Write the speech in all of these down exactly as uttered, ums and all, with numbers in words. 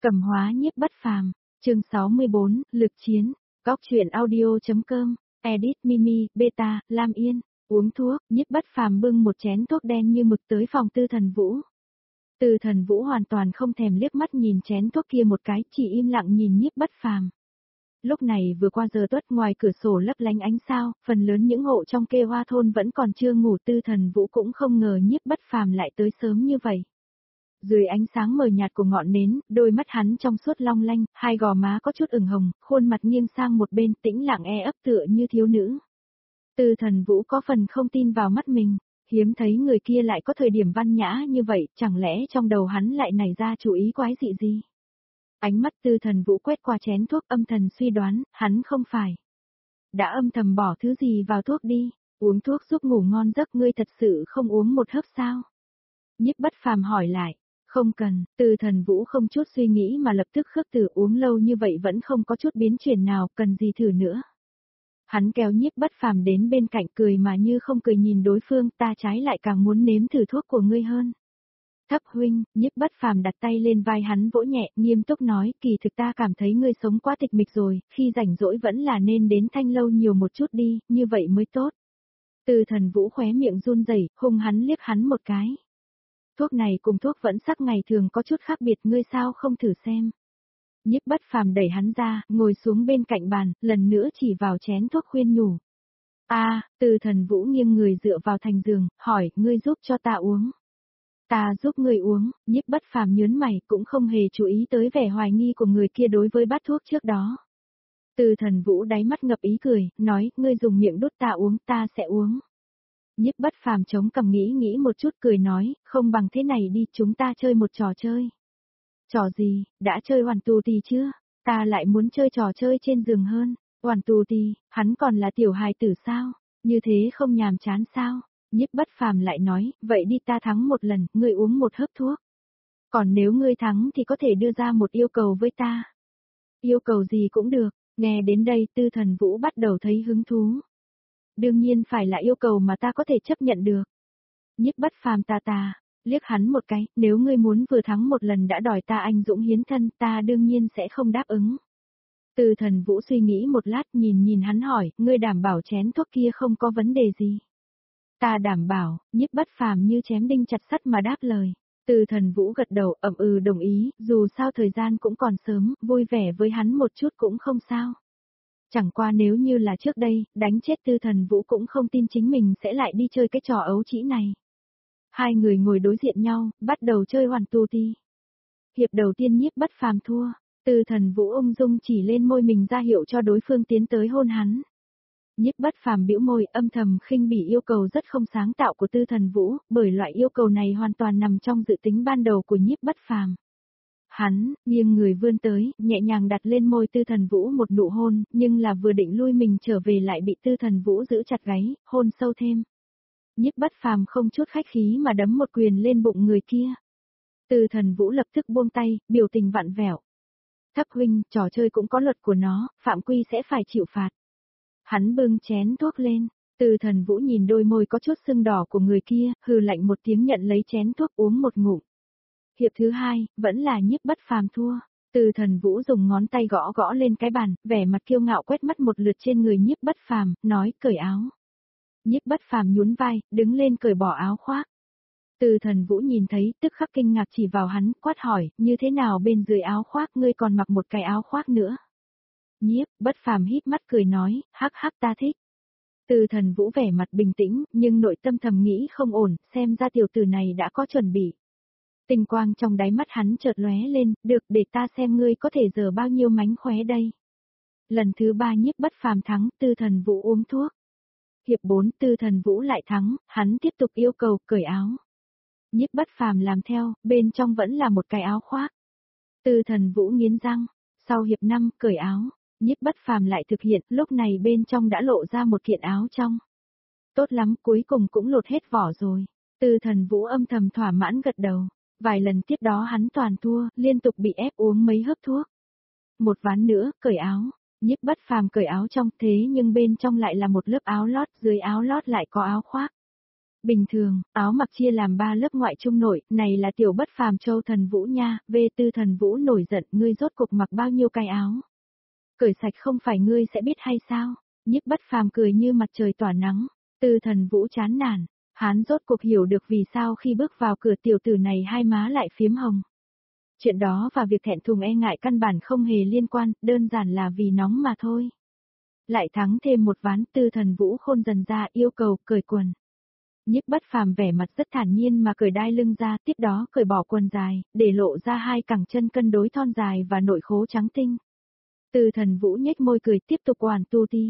Cầm hóa nhiếp bất phàm, chương sáu mươi bốn, lực chiến, góc truyện audio.com, edit Mimi, Beta, Lam Yên, uống thuốc, nhiếp bất phàm bưng một chén thuốc đen như mực tới phòng Tư Thần Vũ. Tư Thần Vũ hoàn toàn không thèm liếc mắt nhìn chén thuốc kia một cái, chỉ im lặng nhìn nhiếp bất phàm. Lúc này vừa qua giờ tuất, ngoài cửa sổ lấp lánh ánh sao, phần lớn những hộ trong Kê Hoa thôn vẫn còn chưa ngủ. Tư Thần Vũ cũng không ngờ nhiếp bất phàm lại tới sớm như vậy. Dưới ánh sáng mờ nhạt của ngọn nến, đôi mắt hắn trong suốt long lanh, hai gò má có chút ửng hồng, khuôn mặt nghiêng sang một bên, tĩnh lặng e ấp tựa như thiếu nữ. Tư Thần Vũ có phần không tin vào mắt mình, hiếm thấy người kia lại có thời điểm văn nhã như vậy, chẳng lẽ trong đầu hắn lại nảy ra chủ ý quái dị gì? Ánh mắt Tư Thần Vũ quét qua chén thuốc, âm thầm suy đoán, hắn không phải đã âm thầm bỏ thứ gì vào thuốc đi, uống thuốc giúp ngủ ngon giấc, ngươi thật sự không uống một hớp sao? Nhiếp bất phàm hỏi lại. Không cần, Tư Thần Vũ không chút suy nghĩ mà lập tức khước từ, uống lâu như vậy vẫn không có chút biến chuyển nào, cần gì thử nữa. Hắn kéo nhiếp bất phàm đến bên cạnh, cười mà như không cười nhìn đối phương, ta trái lại càng muốn nếm thử thuốc của ngươi hơn. Thấp huynh, nhiếp bất phàm đặt tay lên vai hắn vỗ nhẹ, nghiêm túc nói, kỳ thực ta cảm thấy ngươi sống quá tịch mịch rồi, khi rảnh rỗi vẫn là nên đến Thanh Lâu nhiều một chút đi, như vậy mới tốt. Tư Thần Vũ khóe miệng run rẩy, hung hắn liếc hắn một cái. Thuốc này cùng thuốc vẫn sắc ngày thường có chút khác biệt, ngươi sao không thử xem. Nhiếp bất phàm đẩy hắn ra, ngồi xuống bên cạnh bàn, lần nữa chỉ vào chén thuốc khuyên nhủ. A, à, Tư Thần Vũ nghiêng người dựa vào thành giường, hỏi, ngươi giúp cho ta uống. Ta giúp ngươi uống, nhiếp bất phàm nhớn mày, cũng không hề chú ý tới vẻ hoài nghi của người kia đối với bát thuốc trước đó. Tư Thần Vũ đáy mắt ngập ý cười, nói, ngươi dùng miệng đút ta uống, ta sẽ uống. Nhiếp bất phàm chống cằm nghĩ nghĩ một chút, cười nói, không bằng thế này đi, chúng ta chơi một trò chơi. Trò gì, đã chơi hoàn tù tì chưa? Ta lại muốn chơi trò chơi trên giường hơn. Hoàn tù tì, hắn còn là tiểu hài tử sao? Như thế không nhàm chán sao? Nhiếp bất phàm lại nói, vậy đi, ta thắng một lần, ngươi uống một hớp thuốc. Còn nếu ngươi thắng thì có thể đưa ra một yêu cầu với ta. Yêu cầu gì cũng được, nghe đến đây Tư Thần Vũ bắt đầu thấy hứng thú. Đương nhiên phải là yêu cầu mà ta có thể chấp nhận được. Nhiếp bất phàm ta ta, liếc hắn một cái, nếu ngươi muốn vừa thắng một lần đã đòi ta anh dũng hiến thân, ta đương nhiên sẽ không đáp ứng. Tư Thần Vũ suy nghĩ một lát, nhìn nhìn hắn hỏi, ngươi đảm bảo chén thuốc kia không có vấn đề gì? Ta đảm bảo, nhiếp bất phàm như chém đinh chặt sắt mà đáp lời. Tư Thần Vũ gật đầu, ậm ừ đồng ý, dù sao thời gian cũng còn sớm, vui vẻ với hắn một chút cũng không sao. Chẳng qua nếu như là trước đây, đánh chết Tư Thần Vũ cũng không tin chính mình sẽ lại đi chơi cái trò ấu trĩ này. Hai người ngồi đối diện nhau, bắt đầu chơi hoàn tu ti. Hiệp đầu tiên nhiếp bất phàm thua, Tư Thần Vũ ung dung chỉ lên môi mình ra hiệu cho đối phương tiến tới hôn hắn. Nhiếp bất phàm bĩu môi, âm thầm khinh bỉ yêu cầu rất không sáng tạo của Tư Thần Vũ, bởi loại yêu cầu này hoàn toàn nằm trong dự tính ban đầu của nhiếp bất phàm. Hắn, nghiêng người vươn tới, nhẹ nhàng đặt lên môi Tư Thần Vũ một nụ hôn, nhưng là vừa định lui mình trở về lại bị Tư Thần Vũ giữ chặt gáy, hôn sâu thêm. Nhiếp bất phàm không chút khách khí mà đấm một quyền lên bụng người kia. Tư Thần Vũ lập tức buông tay, biểu tình vặn vẹo. Thấp huynh, trò chơi cũng có luật của nó, phạm quy sẽ phải chịu phạt. Hắn bưng chén thuốc lên, Tư Thần Vũ nhìn đôi môi có chút sưng đỏ của người kia, hừ lạnh một tiếng nhận lấy chén thuốc uống một ngụm. Hiệp thứ hai, vẫn là nhiếp bất phàm thua. Tư Thần Vũ dùng ngón tay gõ gõ lên cái bàn, vẻ mặt kiêu ngạo quét mắt một lượt trên người nhiếp bất phàm, nói cởi áo. Nhiếp bất phàm nhún vai, đứng lên cởi bỏ áo khoác. Tư Thần Vũ nhìn thấy, tức khắc kinh ngạc chỉ vào hắn, quát hỏi, như thế nào bên dưới áo khoác ngươi còn mặc một cái áo khoác nữa. Nhiếp bất phàm híp mắt cười nói, hắc hắc ta thích. Tư Thần Vũ vẻ mặt bình tĩnh, nhưng nội tâm thầm nghĩ không ổn, xem ra tiểu tử này đã có chuẩn bị. Tình quang trong đáy mắt hắn chợt lóe lên, được để ta xem ngươi có thể giở bao nhiêu mánh khóe đây. Lần thứ ba nhiếp bất phàm thắng, Tư Thần Vũ uống thuốc. Hiệp bốn Tư Thần Vũ lại thắng, hắn tiếp tục yêu cầu cởi áo. Nhiếp bất phàm làm theo, bên trong vẫn là một cái áo khoác. Tư Thần Vũ nghiến răng, sau hiệp năm cởi áo, nhiếp bất phàm lại thực hiện, lúc này bên trong đã lộ ra một kiện áo trong. Tốt lắm, cuối cùng cũng lột hết vỏ rồi. Tư Thần Vũ âm thầm thỏa mãn gật đầu. Vài lần tiếp đó hắn toàn thua, liên tục bị ép uống mấy hớp thuốc. Một ván nữa, cởi áo. Nhiếp bất phàm cởi áo trong thế nhưng bên trong lại là một lớp áo lót, dưới áo lót lại có áo khoác. Bình thường, áo mặc chia làm ba lớp ngoại trung nội, này là tiểu bất phàm Châu Thần Vũ nha, về Tư Thần Vũ nổi giận, ngươi rốt cục mặc bao nhiêu cái áo? Cởi sạch không phải ngươi sẽ biết hay sao? Nhiếp bất phàm cười như mặt trời tỏa nắng, Tư Thần Vũ chán nản, hắn rốt cuộc hiểu được vì sao khi bước vào cửa tiểu tử này hai má lại phiếm hồng. Chuyện đó và việc thẹn thùng e ngại căn bản không hề liên quan, đơn giản là vì nóng mà thôi. Lại thắng thêm một ván, Tư Thần Vũ khôn dần ra yêu cầu cởi quần. Nhiếp bất phàm vẻ mặt rất thản nhiên mà cởi đai lưng ra, tiếp đó cởi bỏ quần dài, để lộ ra hai cẳng chân cân đối thon dài và nội khố trắng tinh. Tư Thần Vũ nhếch môi cười tiếp tục hoàn tu ti.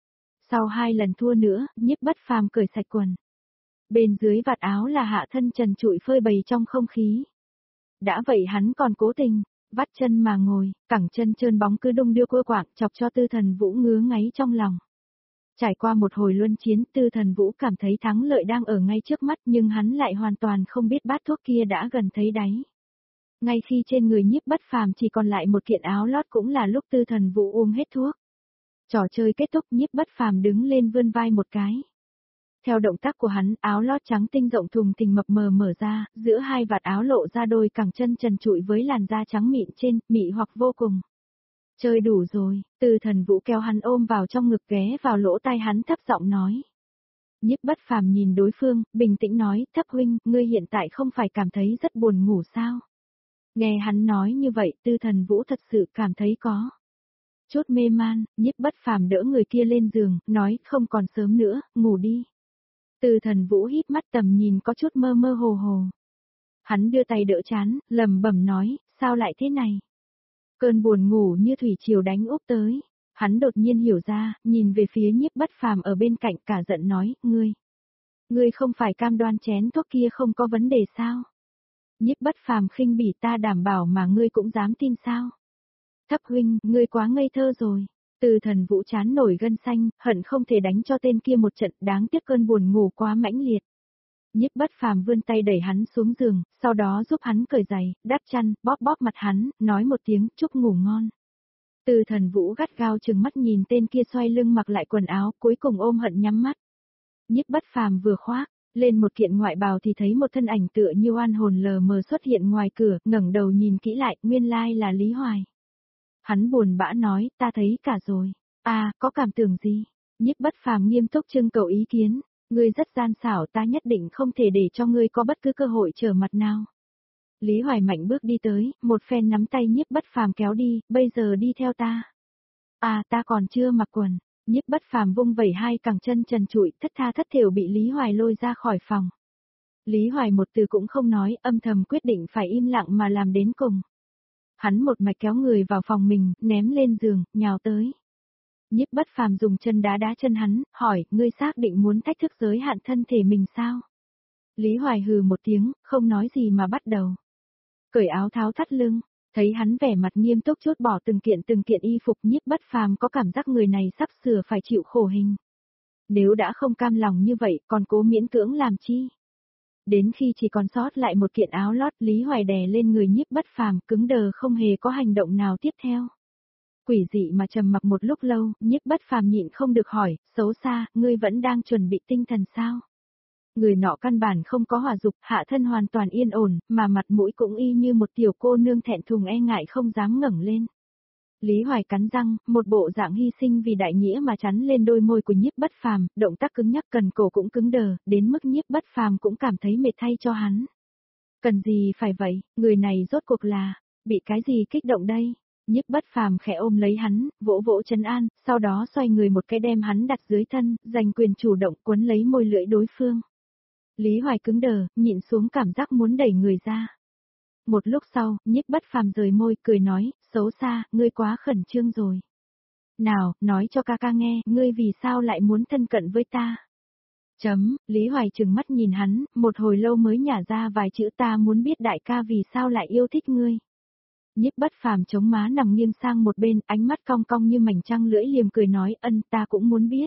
Sau hai lần thua nữa, nhiếp bất phàm cởi sạch quần. Bên dưới vạt áo là hạ thân trần trụi phơi bày trong không khí. Đã vậy hắn còn cố tình, vắt chân mà ngồi, cẳng chân trơn bóng cứ đung đưa cua quạng chọc cho Tư Thần Vũ ngứa ngáy trong lòng. Trải qua một hồi luân chiến, Tư Thần Vũ cảm thấy thắng lợi đang ở ngay trước mắt nhưng hắn lại hoàn toàn không biết bát thuốc kia đã gần thấy đáy. Ngay khi trên người nhiếp bất phàm chỉ còn lại một kiện áo lót cũng là lúc Tư Thần Vũ uống hết thuốc. Trò chơi kết thúc, nhiếp bất phàm đứng lên vươn vai một cái. Theo động tác của hắn, áo lót trắng tinh rộng thùng thình mập mờ mở ra, giữa hai vạt áo lộ ra đôi cẳng chân trần trụi với làn da trắng mịn trên, mị hoặc vô cùng. Chơi đủ rồi, Tư Thần Vũ kéo hắn ôm vào trong ngực ghé vào lỗ tai hắn thấp giọng nói. Nhiếp bất phàm nhìn đối phương, bình tĩnh nói, thấp huynh, ngươi hiện tại không phải cảm thấy rất buồn ngủ sao? Nghe hắn nói như vậy, Tư Thần Vũ thật sự cảm thấy có chút mê man, nhiếp bất phàm đỡ người kia lên giường, nói, không còn sớm nữa, ngủ đi. Tư Thần Vũ híp mắt tầm nhìn có chút mơ mơ hồ hồ. Hắn đưa tay đỡ chán, lẩm bẩm nói, sao lại thế này? Cơn buồn ngủ như thủy triều đánh úp tới. Hắn đột nhiên hiểu ra, nhìn về phía nhiếp bất phàm ở bên cạnh cả giận nói, ngươi. Ngươi không phải cam đoan chén thuốc kia không có vấn đề sao? Nhiếp bất phàm khinh bỉ, ta đảm bảo mà ngươi cũng dám tin sao? Thấp huynh, ngươi quá ngây thơ rồi. Tư Thần Vũ chán nổi gân xanh, hận không thể đánh cho tên kia một trận, đáng tiếc cơn buồn ngủ quá mãnh liệt. Nhiếp bất phàm vươn tay đẩy hắn xuống giường, sau đó giúp hắn cởi giày, đắp chăn, bóp bóp mặt hắn, nói một tiếng, chúc ngủ ngon. Tư Thần Vũ gắt gao chừng mắt nhìn tên kia xoay lưng mặc lại quần áo, cuối cùng ôm hận nhắm mắt. Nhiếp bất phàm vừa khoác lên một kiện ngoại bào thì thấy một thân ảnh tựa như oan hồn lờ mờ xuất hiện ngoài cửa, ngẩng đầu nhìn kỹ lại, nguyên lai là Lý Hoài. Hắn buồn bã nói, ta thấy cả rồi. À, có cảm tưởng gì? Nhiếp bất phàm nghiêm túc trưng cầu ý kiến. Ngươi rất gian xảo, ta nhất định không thể để cho ngươi có bất cứ cơ hội trở mặt nào. Lý Hoài mạnh bước đi tới, một phen nắm tay nhiếp bất phàm kéo đi, bây giờ đi theo ta. À, ta còn chưa mặc quần. Nhiếp bất phàm vung vẩy hai cẳng chân trần trụi, thất tha thất thểu bị Lý Hoài lôi ra khỏi phòng. Lý Hoài một từ cũng không nói, âm thầm quyết định phải im lặng mà làm đến cùng. Hắn một mạch kéo người vào phòng mình, ném lên giường, nhào tới. Nhiếp bất phàm dùng chân đá đá chân hắn, hỏi, ngươi xác định muốn thách thức giới hạn thân thể mình sao? Lý Hoài hừ một tiếng, không nói gì mà bắt đầu. Cởi áo tháo thắt lưng, thấy hắn vẻ mặt nghiêm túc chốt bỏ từng kiện từng kiện y phục, nhiếp bất phàm có cảm giác người này sắp sửa phải chịu khổ hình. Nếu đã không cam lòng như vậy, còn cố miễn cưỡng làm chi? Đến khi chỉ còn sót lại một kiện áo lót, Lý Hoài đè lên người nhiếp bất phàm, cứng đờ không hề có hành động nào tiếp theo. Quỷ dị mà trầm mặc một lúc lâu, nhiếp bất phàm nhịn không được hỏi, xấu xa, ngươi vẫn đang chuẩn bị tinh thần sao? Người nọ căn bản không có hỏa dục, hạ thân hoàn toàn yên ổn, mà mặt mũi cũng y như một tiểu cô nương thẹn thùng e ngại không dám ngẩng lên. Lý Hoài cắn răng, một bộ dạng hy sinh vì đại nghĩa mà chắn lên đôi môi của nhiếp bất phàm, động tác cứng nhắc cần cổ cũng cứng đờ, đến mức nhiếp bất phàm cũng cảm thấy mệt thay cho hắn. Cần gì phải vậy, người này rốt cuộc là, bị cái gì kích động đây? Nhiếp bất phàm khẽ ôm lấy hắn, vỗ vỗ trấn an, sau đó xoay người một cái đem hắn đặt dưới thân, giành quyền chủ động quấn lấy môi lưỡi đối phương. Lý Hoài cứng đờ, nhịn xuống cảm giác muốn đẩy người ra. Một lúc sau, nhiếp bất phàm rời môi, cười nói, xấu xa, ngươi quá khẩn trương rồi. Nào, nói cho ca ca nghe, ngươi vì sao lại muốn thân cận với ta? Chấm, Lý Hoài trừng mắt nhìn hắn, một hồi lâu mới nhả ra vài chữ ta muốn biết đại ca vì sao lại yêu thích ngươi. Nhiếp bất phàm chống má nằm nghiêng sang một bên, ánh mắt cong cong như mảnh trăng lưỡi liềm cười nói, ân ta cũng muốn biết.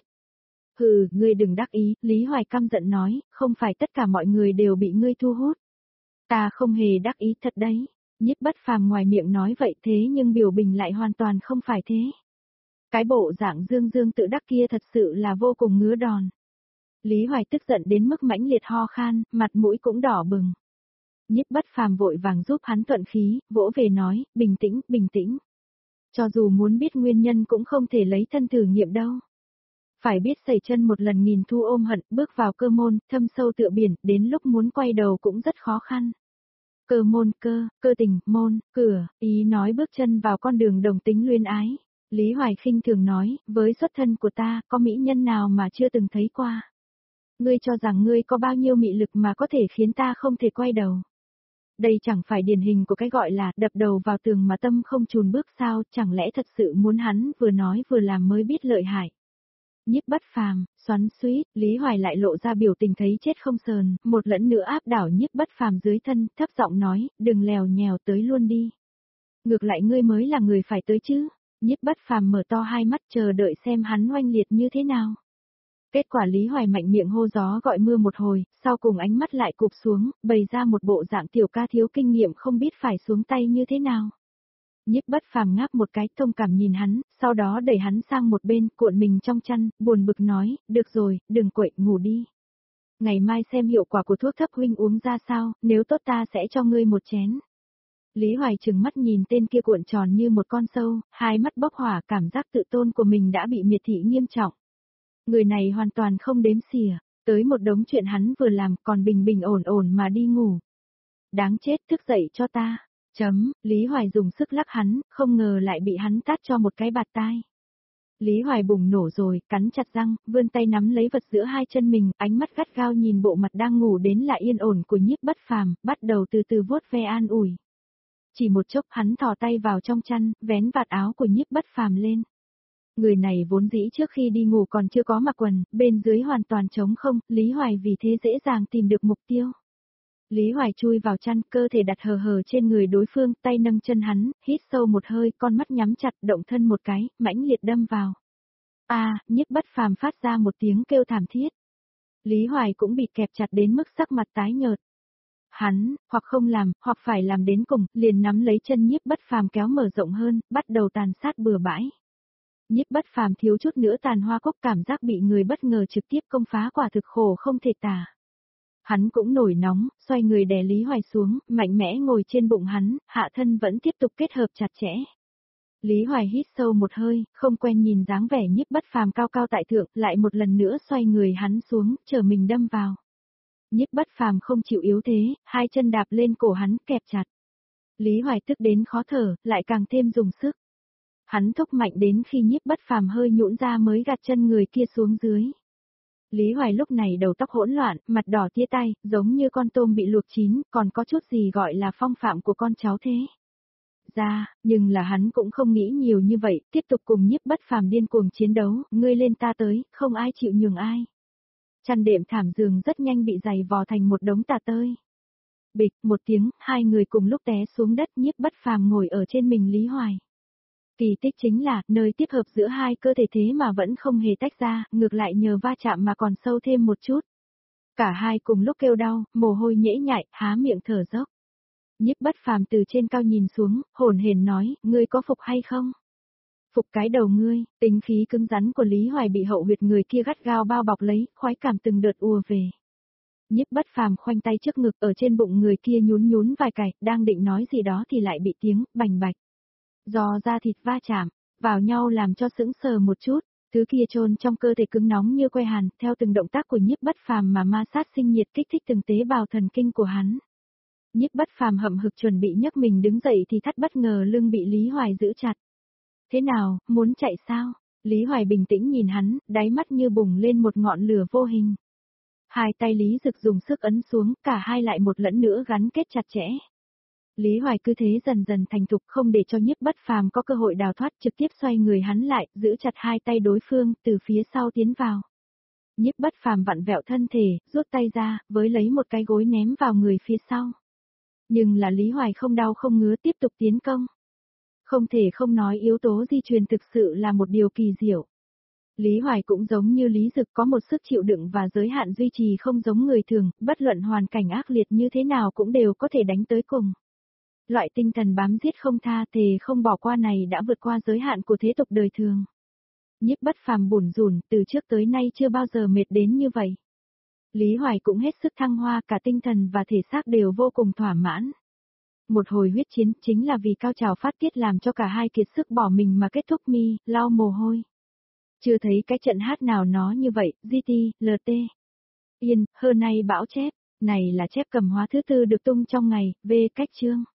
Hừ, ngươi đừng đắc ý, Lý Hoài căm giận nói, không phải tất cả mọi người đều bị ngươi thu hút. Ta không hề đắc ý thật đấy. Nhiếp bất phàm ngoài miệng nói vậy thế nhưng biểu bình lại hoàn toàn không phải thế. Cái bộ dạng dương dương tự đắc kia thật sự là vô cùng ngứa đòn. Lý Hoài tức giận đến mức mãnh liệt ho khan, mặt mũi cũng đỏ bừng. Nhiếp Bất Phàm vội vàng giúp hắn thuận khí, vỗ về nói, bình tĩnh, bình tĩnh. Cho dù muốn biết nguyên nhân cũng không thể lấy thân thử nghiệm đâu. Phải biết sẩy chân một lần nghìn thu ôm hận, bước vào cơ môn, thâm sâu tựa biển, đến lúc muốn quay đầu cũng rất khó khăn. Cơ môn, cơ, cơ tình, môn, cửa, ý nói bước chân vào con đường đồng tính luyến ái. Lý Hoài khinh thường nói, với xuất thân của ta, có mỹ nhân nào mà chưa từng thấy qua. Ngươi cho rằng ngươi có bao nhiêu mị lực mà có thể khiến ta không thể quay đầu. Đây chẳng phải điển hình của cái gọi là đập đầu vào tường mà tâm không chùn bước sao, chẳng lẽ thật sự muốn hắn vừa nói vừa làm mới biết lợi hại. Nhiếp Bất Phàm, xoắn xuýt, Lý Hoài lại lộ ra biểu tình thấy chết không sờn, một lẫn nữa áp đảo Nhiếp Bất Phàm dưới thân, thấp giọng nói, đừng lèo nhèo tới luôn đi. Ngược lại ngươi mới là người phải tới chứ. Nhiếp Bất Phàm mở to hai mắt chờ đợi xem hắn oanh liệt như thế nào. Kết quả Lý Hoài mạnh miệng hô gió gọi mưa một hồi, sau cùng ánh mắt lại cụp xuống, bày ra một bộ dạng tiểu ca thiếu kinh nghiệm không biết phải xuống tay như thế nào. Nhiếp Bất Phàm ngáp một cái thông cảm nhìn hắn, sau đó đẩy hắn sang một bên, cuộn mình trong chăn, buồn bực nói, được rồi, đừng quậy, ngủ đi. Ngày mai xem hiệu quả của thuốc thấp huynh uống ra sao, nếu tốt ta sẽ cho ngươi một chén. Lý Hoài trừng mắt nhìn tên kia cuộn tròn như một con sâu, hai mắt bốc hỏa, cảm giác tự tôn của mình đã bị miệt thị nghiêm trọng. Người này hoàn toàn không đếm xỉa, tới một đống chuyện hắn vừa làm còn bình bình ổn ổn mà đi ngủ. Đáng chết, thức dậy cho ta. Chấm, Lý Hoài dùng sức lắc hắn, không ngờ lại bị hắn tát cho một cái bạt tai. Lý Hoài bùng nổ rồi, cắn chặt răng, vươn tay nắm lấy vật giữa hai chân mình, ánh mắt gắt gao nhìn bộ mặt đang ngủ đến lại yên ổn của Nhiếp Bất Phàm, bắt đầu từ từ vuốt ve an ủi. Chỉ một chốc hắn thò tay vào trong chăn, vén vạt áo của Nhiếp Bất Phàm lên. Người này vốn dĩ trước khi đi ngủ còn chưa có mặc quần, bên dưới hoàn toàn trống không, Lý Hoài vì thế dễ dàng tìm được mục tiêu. Lý Hoài chui vào chăn, cơ thể đặt hờ hờ trên người đối phương, tay nâng chân hắn, hít sâu một hơi, con mắt nhắm chặt, động thân một cái, mãnh liệt đâm vào. A, à, Nhiếp Bất Phàm phát ra một tiếng kêu thảm thiết. Lý Hoài cũng bị kẹp chặt đến mức sắc mặt tái nhợt. Hắn, hoặc không làm, hoặc phải làm đến cùng, liền nắm lấy chân Nhiếp Bất Phàm kéo mở rộng hơn, bắt đầu tàn sát bừa bãi. Nhiếp Bất Phàm thiếu chút nữa tàn hoa cốc, cảm giác bị người bất ngờ trực tiếp công phá quả thực khổ không thể tả. Hắn cũng nổi nóng, xoay người đè Lý Hoài xuống, mạnh mẽ ngồi trên bụng hắn, hạ thân vẫn tiếp tục kết hợp chặt chẽ. Lý Hoài hít sâu một hơi, không quen nhìn dáng vẻ Nhiếp Bất Phàm cao cao tại thượng, lại một lần nữa xoay người hắn xuống, chờ mình đâm vào. Nhiếp Bất Phàm không chịu yếu thế, hai chân đạp lên cổ hắn, kẹp chặt. Lý Hoài tức đến khó thở, lại càng thêm dùng sức. Hắn thúc mạnh đến khi Nhiếp Bất Phàm hơi nhũn ra mới gạt chân người kia xuống dưới. Lý Hoài lúc này đầu tóc hỗn loạn, mặt đỏ tía tay, giống như con tôm bị luộc chín, còn có chút gì gọi là phong phạm của con cháu thế. Ra, nhưng là hắn cũng không nghĩ nhiều như vậy, tiếp tục cùng Nhiếp Bất Phàm điên cuồng chiến đấu, ngươi lên ta tới, không ai chịu nhường ai. Chăn đệm thảm giường rất nhanh bị giày vò thành một đống tà tơi. Bịch, một tiếng, hai người cùng lúc té xuống đất, Nhiếp Bất Phàm ngồi ở trên mình Lý Hoài. Kỳ tích chính là, nơi tiếp hợp giữa hai cơ thể thế mà vẫn không hề tách ra, ngược lại nhờ va chạm mà còn sâu thêm một chút. Cả hai cùng lúc kêu đau, mồ hôi nhễ nhại, há miệng thở dốc. Nhiếp Bất Phàm từ trên cao nhìn xuống, hồn hển nói, ngươi có phục hay không? Phục cái đầu ngươi, tính khí cứng rắn của Lý Hoài bị hậu huyệt người kia gắt gao bao bọc lấy, khoái cảm từng đợt ùa về. Nhiếp Bất Phàm khoanh tay trước ngực ở trên bụng người kia nhún nhún vài cái, đang định nói gì đó thì lại bị tiếng bành bạch. Do da thịt va chạm, vào nhau làm cho sững sờ một chút, thứ kia chôn trong cơ thể cứng nóng như que hàn, theo từng động tác của Nhiếp Bất Phàm mà ma sát sinh nhiệt kích thích từng tế bào thần kinh của hắn. Nhiếp Bất Phàm hậm hực chuẩn bị nhấc mình đứng dậy thì thắt bất ngờ lưng bị Lý Hoài giữ chặt. Thế nào, muốn chạy sao? Lý Hoài bình tĩnh nhìn hắn, đáy mắt như bùng lên một ngọn lửa vô hình. Hai tay Lý Dực dùng sức ấn xuống, cả hai lại một lẫn nữa gắn kết chặt chẽ. Lý Hoài cứ thế dần dần thành thục, không để cho Nhiếp Bất Phàm có cơ hội đào thoát, trực tiếp xoay người hắn lại, giữ chặt hai tay đối phương, từ phía sau tiến vào. Nhiếp Bất Phàm vặn vẹo thân thể, rút tay ra, với lấy một cái gối ném vào người phía sau. Nhưng là Lý Hoài không đau không ngứa tiếp tục tiến công. Không thể không nói yếu tố di truyền thực sự là một điều kỳ diệu. Lý Hoài cũng giống như Lý Dực có một sức chịu đựng và giới hạn duy trì không giống người thường, bất luận hoàn cảnh ác liệt như thế nào cũng đều có thể đánh tới cùng. Loại tinh thần bám giết không tha thề không bỏ qua này đã vượt qua giới hạn của thế tục đời thường. Nhiếp Bất Phàm bủn rủn, từ trước tới nay chưa bao giờ mệt đến như vậy. Lý Hoài cũng hết sức thăng hoa, cả tinh thần và thể xác đều vô cùng thỏa mãn. Một hồi huyết chiến chính là vì cao trào phát tiết làm cho cả hai kiệt sức bỏ mình mà kết thúc mi, lau mồ hôi. Chưa thấy cái trận hát nào nó như vậy, giê tê, lờ tê. Yên, hơn nay bão chép, này là chép cầm hóa thứ tư được tung trong ngày, về cách chương.